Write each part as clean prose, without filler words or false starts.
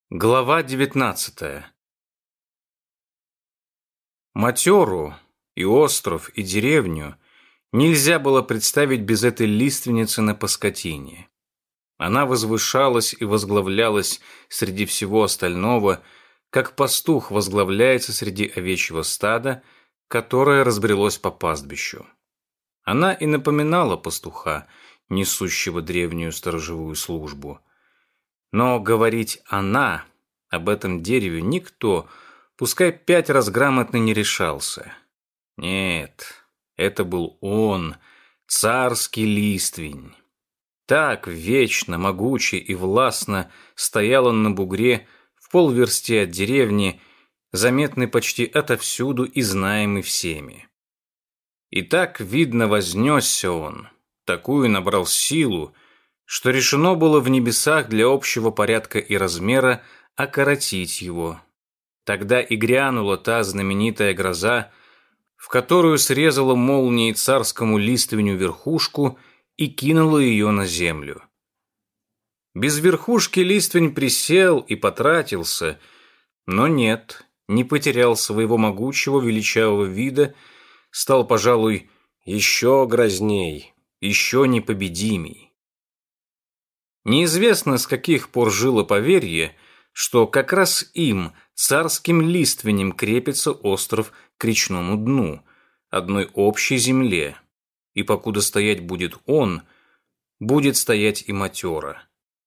Глава 19. Матеру и остров, и деревню нельзя было представить без этой лиственницы на Паскотине. Она возвышалась и возглавлялась среди всего остального, как пастух возглавляется среди овечьего стада, которое разбрелось по пастбищу. Она и напоминала пастуха, несущего древнюю сторожевую службу. Но говорить «она» об этом дереве никто, пускай 5 раз грамотно, не решался. Нет, это был он, царский листвень. Так вечно, могуче и властно стоял он на бугре в полверсти от деревни, заметный почти отовсюду и знаемый всеми. И так, видно, вознесся он, такую набрал силу, что решено было в небесах для общего порядка и размера окоротить его. Тогда и грянула та знаменитая гроза, в которую срезала молнией царскому лиственню верхушку и кинула ее на землю. Без верхушки листвень присел и потратился, но нет, не потерял своего могучего величавого вида, стал, пожалуй, еще грозней, еще непобедимей. Неизвестно, с каких пор жило поверье, что как раз им, царским лиственем, крепится остров к речному дну, одной общей земле, и покуда стоять будет он, будет стоять и матера.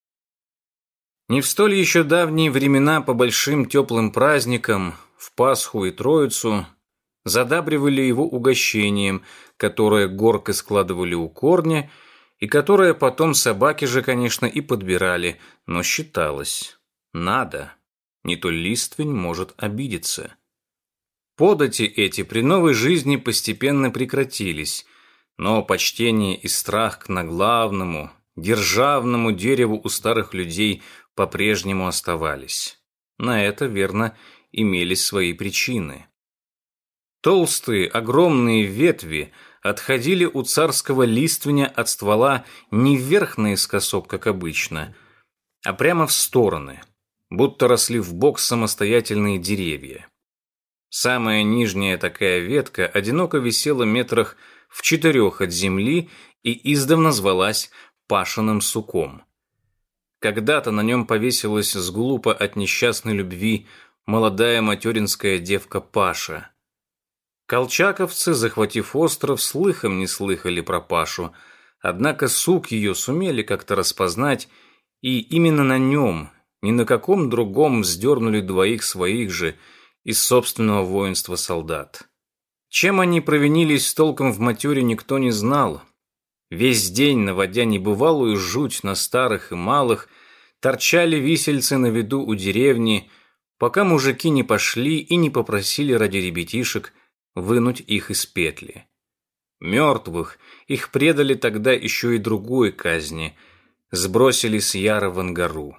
Не в столь еще давние времена по большим теплым праздникам, в Пасху и Троицу, задабривали его угощением, которое горкой складывали у корня, и которое потом собаки же, конечно, и подбирали, но считалось, надо, не то листвень может обидеться. Подати эти при новой жизни постепенно прекратились, но почтение и страх к наглавному, державному дереву у старых людей по-прежнему оставались. На это, верно, имелись свои причины. Толстые, огромные ветви отходили у царского лиственя от ствола не вверх наискосок, как обычно, а прямо в стороны, будто росли вбок самостоятельные деревья. Самая нижняя такая ветка одиноко висела метрах в 4 от земли и издавна звалась Пашиным суком. Когда-то на нем повесилась с глупо от несчастной любви молодая материнская девка Паша. Колчаковцы, захватив остров, слыхом не слыхали про Пашу, однако сук ее сумели как-то распознать, и именно на нем, ни на каком другом, вздернули 2 своих же из собственного воинства солдат. Чем они провинились толком в матере, никто не знал. Весь день, наводя небывалую жуть на старых и малых, торчали висельцы на виду у деревни, пока мужики не пошли и не попросили ради ребятишек вынуть их из петли. Мертвых их предали тогда еще и другой казни, сбросили с Яра в Ангару.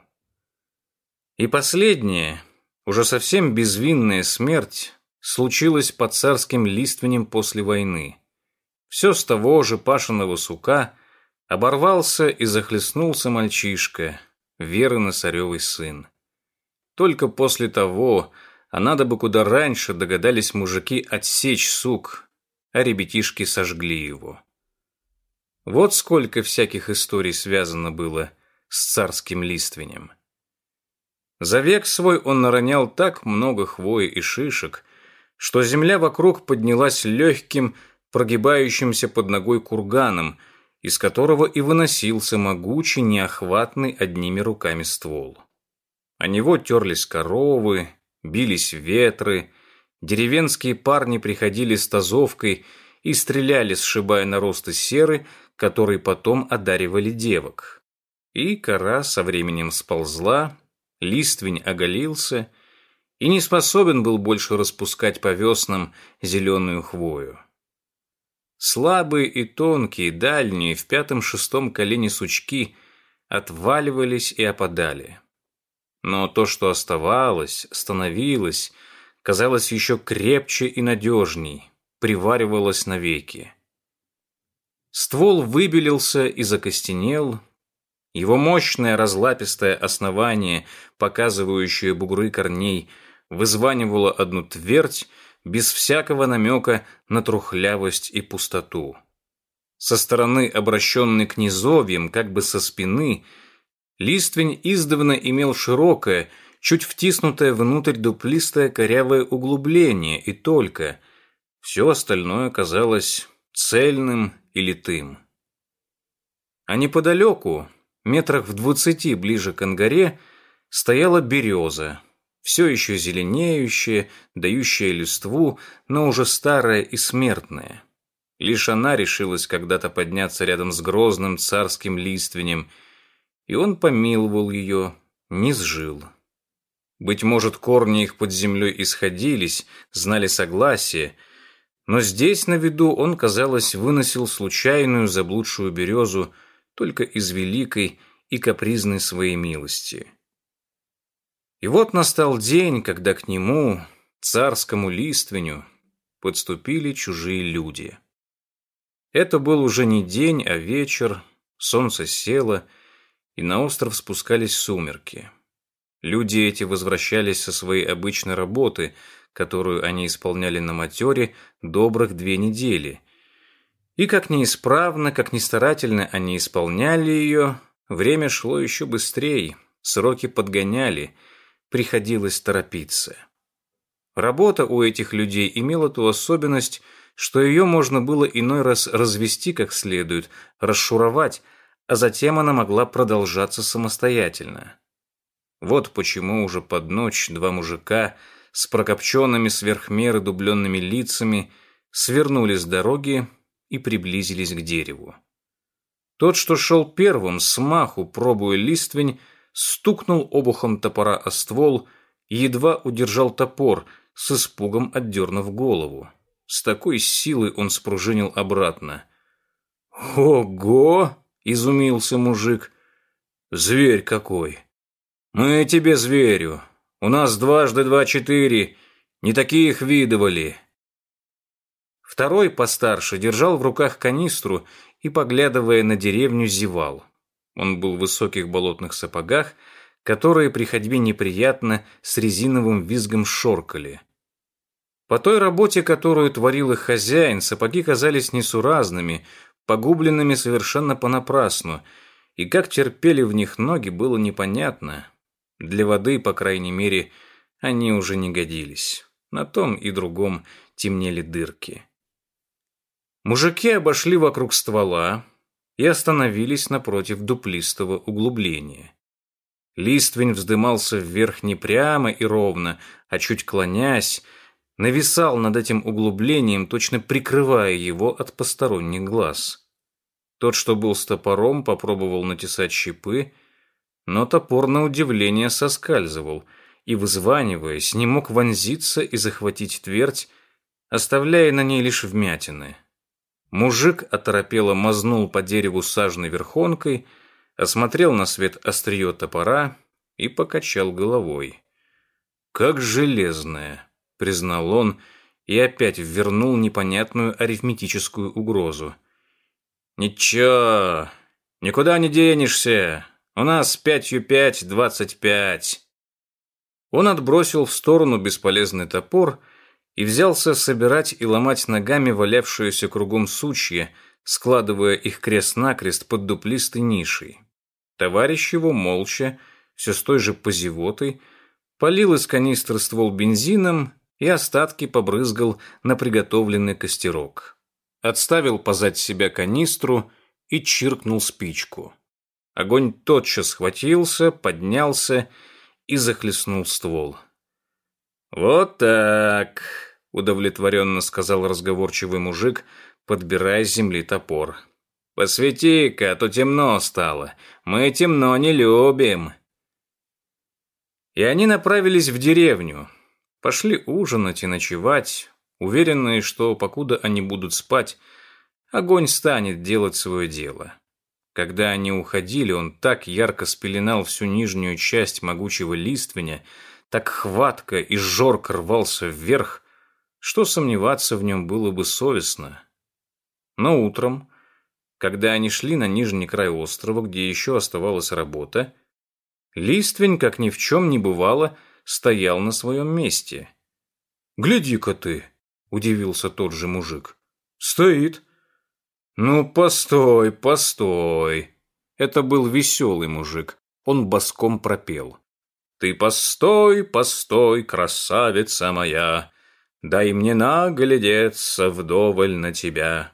И последняя, уже совсем безвинная смерть случилась под царским лиственем после войны. Все с того же Пашиного сука оборвался и захлестнулся мальчишка, Веры Носаревой сын. Только после того, а надо бы куда раньше, догадались мужики отсечь сук, а ребятишки сожгли его. Вот сколько всяких историй связано было с царским лиственем. За век свой он наронял так много хвои и шишек, что земля вокруг поднялась легким, прогибающимся под ногой курганом, из которого и выносился могучий, неохватный одними руками ствол. О него терлись коровы, бились ветры, деревенские парни приходили с тазовкой и стреляли, сшибая наросты серы, которые потом одаривали девок. И кора со временем сползла, листвень оголился и не способен был больше распускать по веснам зеленую хвою. Слабые и тонкие, дальние, в 5-6 колене сучки отваливались и опадали. Но то, что оставалось, становилось, казалось еще крепче и надежней, приваривалось навеки. Ствол выбелился и закостенел, Его мощное разлапистое основание, показывающее бугры корней, вызванивало одну твердь без всякого намека на трухлявость и пустоту. Со стороны, обращенной к низовьям, как бы со спины, листвень издавна имел широкое, чуть втиснутое внутрь дуплистое корявое углубление, и только. Все остальное казалось цельным и литым. А неподалеку, метрах в 20 ближе к ангаре, стояла береза, все еще зеленеющая, дающая листву, но уже старая и смертная. Лишь она решилась когда-то подняться рядом с грозным царским лиственем, и он помиловал ее, низвжил. Быть может, корни их под землей исходились, знали согласие, но здесь на виду он, казалось, выносил случайную заблудшую березу только из великой и капризной своей милости. И вот настал день, когда к нему, царскому лиственю, подступили чужие люди. Это был уже не день, а вечер, солнце село, и на остров спускались сумерки. Люди эти возвращались со своей обычной работы, которую они исполняли на матере добрых 2 недели. И как неисправно, как нестарательно они исполняли ее, время шло еще быстрее, сроки подгоняли, приходилось торопиться. Работа у этих людей имела ту особенность, что ее можно было иной раз развести как следует, расшуровать, а затем она могла продолжаться самостоятельно. Вот почему уже под ночь 2 мужика с прокопченными сверх меры дубленными лицами свернули с дороги и приблизились к дереву. Тот, что шел первым, смаху, пробуя листвень, стукнул обухом топора о ствол и едва удержал топор, с испугом отдернув голову. С такой силой он спружинил обратно. «Ого!» — изумился мужик. «Зверь какой! Мы тебе зверю. У нас 2 × 2 = 4. Не таких видывали». Второй, постарше, держал в руках канистру и, поглядывая на деревню, зевал. Он был в высоких болотных сапогах, которые при ходьбе неприятно с резиновым визгом шоркали. По той работе, которую творил их хозяин, сапоги казались несуразными, погубленными совершенно понапрасну, и как терпели в них ноги, было непонятно. Для воды, по крайней мере, они уже не годились. На том и другом темнели дырки. Мужики обошли вокруг ствола и остановились напротив дуплистого углубления. Листвень вздымался вверх не прямо и ровно, а чуть клонясь, нависал над этим углублением, точно прикрывая его от посторонних глаз. Тот, что был с топором, попробовал натесать щепы, но топор на удивление соскальзывал и, вызваниваясь, не мог вонзиться и захватить твердь, оставляя на ней лишь вмятины. Мужик оторопело мазнул по дереву сажной верхонкой, осмотрел на свет острие топора и покачал головой. «Как железное!» — признал он и опять ввернул непонятную арифметическую угрозу. «Ничего, никуда не денешься. У нас 5 × 5 = 25». Он отбросил в сторону бесполезный топор и взялся собирать и ломать ногами валявшиеся кругом сучья, складывая их крест-накрест под дуплистой нишей. Товарищ его молча, все с той же позевотой, полил из канистры ствол бензином и остатки побрызгал на приготовленный костерок. Отставил позади себя канистру и чиркнул спичку. Огонь тотчас схватился, поднялся и захлестнул ствол. «Вот так», — удовлетворенно сказал разговорчивый мужик, подбирая с земли топор. «Посвети-ка, а то темно стало. Мы темно не любим». И они направились в деревню. Пошли ужинать и ночевать, уверенные, что, покуда они будут спать, огонь станет делать свое дело. Когда они уходили, он так ярко спеленал всю нижнюю часть могучего лиственя, так хватко и жорко рвался вверх, что сомневаться в нем было бы совестно. Но утром, Когда они шли на нижний край острова, где еще оставалась работа, Листвень, как ни в чем не бывало, стоял на своем месте. «Гляди-ка ты!» – удивился тот же мужик. «Стоит!» «Ну, постой, постой!» Это был веселый мужик. Он боском пропел. «Ты постой, постой, красавица моя, дай мне наглядеться вдоволь на тебя».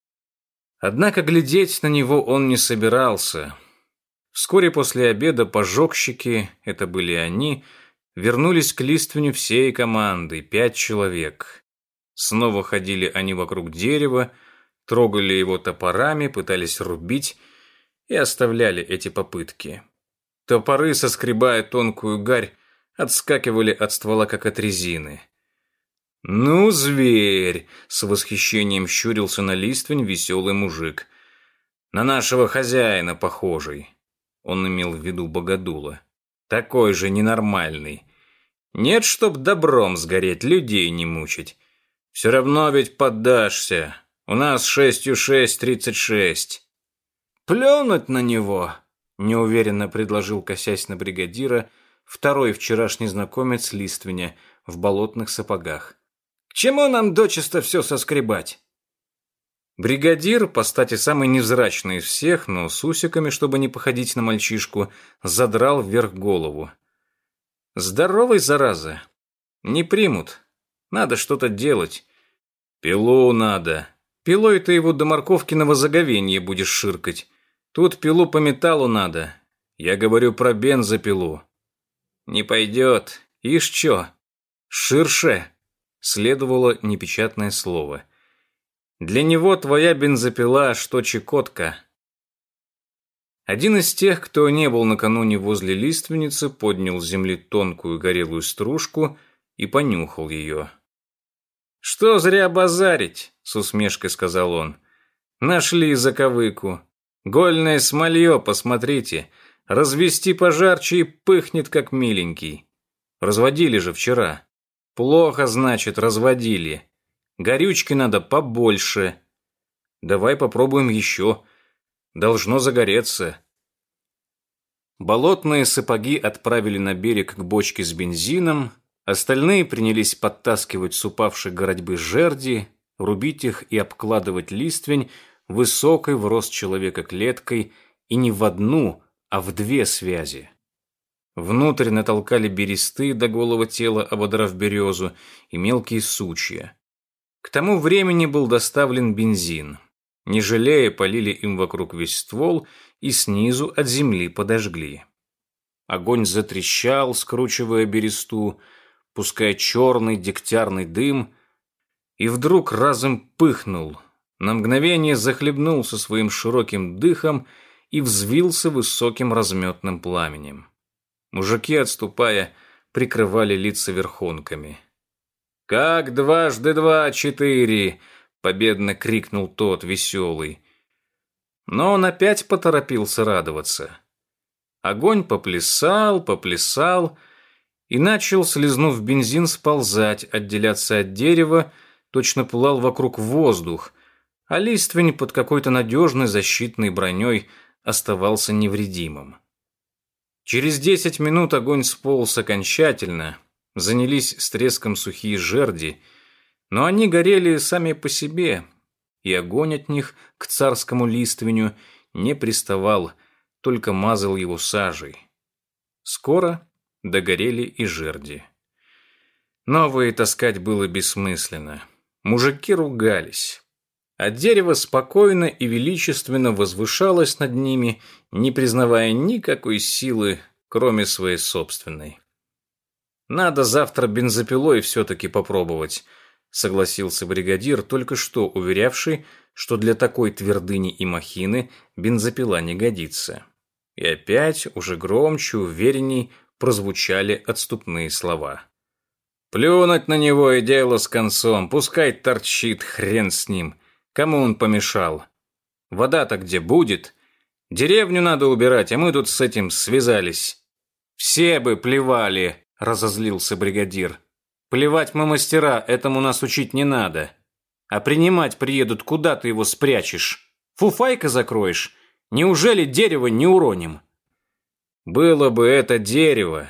Однако глядеть на него он не собирался. Вскоре после обеда пожогщики, это были они, вернулись к Лиственню всей командой, 5 человек. Снова ходили они вокруг дерева, трогали его топорами, пытались рубить и оставляли эти попытки. Топоры, соскребая тонкую гарь, отскакивали от ствола, как от резины. «Ну, зверь!» — с восхищением щурился на Листвень веселый мужик. «На нашего хозяина похожий». Он имел в виду Богодула. «Такой же ненормальный. Нет, чтоб добром сгореть, людей не мучить. Все равно ведь поддашься. У нас 6 36. «Плюнуть на него!» — неуверенно предложил, косясь на бригадира, второй вчерашний знакомец Лиственя в болотных сапогах. «К чему нам дочисто все соскребать?» Бригадир, по стати самый невзрачный из всех, но с усиками, чтобы не походить на мальчишку, задрал вверх голову. «Здоровый, зараза! Не примут. Надо что-то делать. Пилу надо. Пилой ты его до морковкиного заговенья будешь ширкать. Тут пилу по металлу надо. Я говорю про бензопилу». «Не пойдет. Ишь чё? Ширше!» Следовало непечатное слово. «Для него твоя бензопила, что Чекотка». Один из тех, кто не был накануне возле лиственницы, поднял с земли тонкую горелую стружку и понюхал ее. «Что зря базарить?» — с усмешкой сказал он. «Нашли заковыку. Гольное смолье, посмотрите. Развести пожарче и пыхнет, как миленький. Разводили же вчера. Плохо, значит, разводили. Горючки надо побольше. Давай попробуем еще. Должно загореться». Болотные сапоги отправили на берег к бочке с бензином, остальные принялись подтаскивать с упавшей городьбы жерди, рубить их и обкладывать листвень высокой в рост человека клеткой и не в одну, а в 2 связи. Внутрь натолкали бересты до голого тела, ободрав березу, и мелкие сучья. К тому времени был доставлен бензин. Не жалея, полили им вокруг весь ствол и снизу от земли подожгли. Огонь затрещал, скручивая бересту, пуская черный дегтярный дым, и вдруг разом пыхнул, на мгновение захлебнулся своим широким дыхом и взвился высоким разметным пламенем. Мужики, отступая, прикрывали лица верхонками. «Как 2 × 2 = 4!» — победно крикнул тот, веселый. Но он опять поторопился радоваться. Огонь поплясал, поплясал и начал, слизнув бензин, сползать, отделяться от дерева, точно пылал вокруг воздух, а листвень под какой-то надежной защитной броней оставался невредимым. Через 10 минут огонь сполз окончательно, занялись с треском сухие жерди, но они горели сами по себе, и огонь от них к царскому лиственю не приставал, только мазал его сажей. Скоро догорели и жерди. Новые таскать было бессмысленно. Мужики ругались. А дерево спокойно и величественно возвышалось над ними, не признавая никакой силы, кроме своей собственной. «Надо завтра бензопилой все-таки попробовать», — согласился бригадир, только что уверявший, что для такой твердыни и махины бензопила не годится. И опять, уже громче, уверенней, прозвучали отступные слова. «Плюнуть на него и дело с концом, пускай торчит, хрен с ним. Кому он помешал? Вода-то где будет? Деревню надо убирать, а мы тут с этим связались». «Все бы плевали», — разозлился бригадир. «Плевать мы мастера, этому нас учить не надо. А принимать приедут, куда ты его спрячешь? Фуфайка закроешь? Неужели дерево не уроним? Было бы это дерево.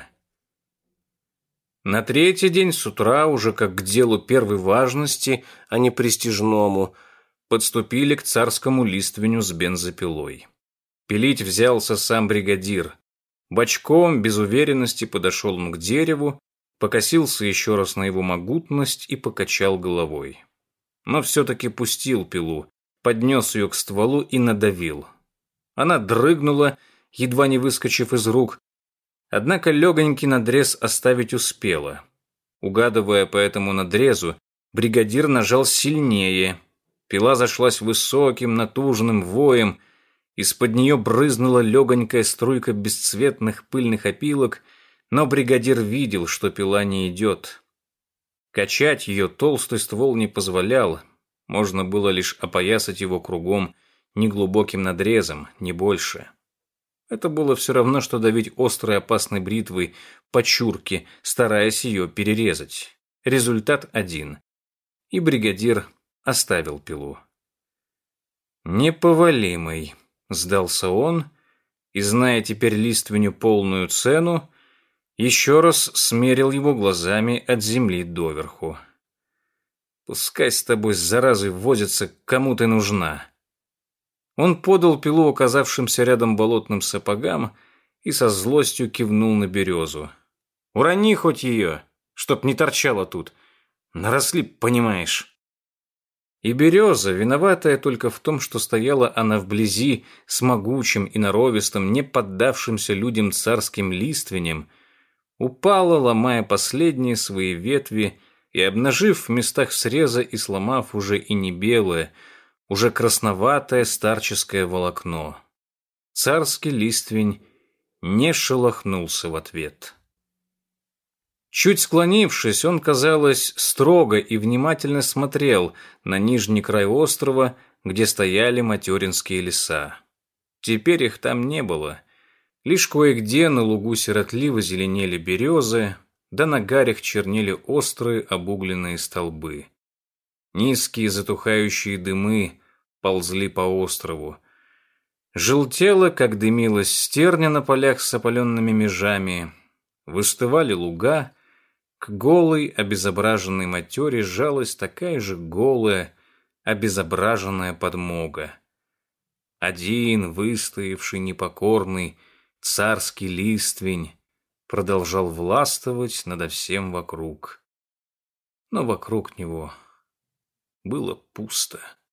На третий день с утра, уже как к делу первой важности, а не престижному, подступили к царскому лиственню с бензопилой. Пилить взялся сам бригадир. Бочком, без уверенности, подошел он к дереву, покосился еще раз на его могутность и покачал головой. Но все-таки пустил пилу, поднес ее к стволу и надавил. Она дрыгнула, едва не выскочив из рук, однако легонький надрез оставить успела. Угадывая по этому надрезу, бригадир нажал сильнее. Пила зашлась высоким, натужным воем, из-под нее брызнула легонькая струйка бесцветных пыльных опилок, но бригадир видел, что пила не идет. Качать ее толстый ствол не позволял, можно было лишь опоясать его кругом неглубоким надрезом, не больше. Это было все равно, что давить острой опасной бритвой по чурке, стараясь ее перерезать. Результат один. И бригадир оставил пилу. «Неповалимый», — сдался он, и, зная теперь лиственню полную цену, еще раз смерил его глазами от земли доверху. «Пускай с тобой с заразой возится, кому ты нужна». Он подал пилу оказавшимся рядом болотным сапогам и со злостью кивнул на березу. «Урони хоть ее, чтоб не торчала тут. Наросли, понимаешь». И береза, виноватая только в том, что стояла она вблизи с могучим и норовистым, не поддавшимся людям царским лиственем, упала, ломая последние свои ветви и обнажив в местах среза и сломав уже и не белое, уже красноватое старческое волокно. Царский листвень не шелохнулся в ответ. Чуть склонившись, он, казалось, строго и внимательно смотрел на нижний край острова, где стояли материнские леса. Теперь их там не было. Лишь кое-где на лугу сиротливо зеленели березы, да на гарях чернели острые обугленные столбы. Низкие затухающие дымы ползли по острову. Желтело, как дымилась стерня на полях с опаленными межами. Выстывали луга. К голой, обезображенной матере сжалась такая же голая, обезображенная подмога. Один, выстоявший, непокорный, царский листвень продолжал властвовать надо всем вокруг. Но вокруг него было пусто.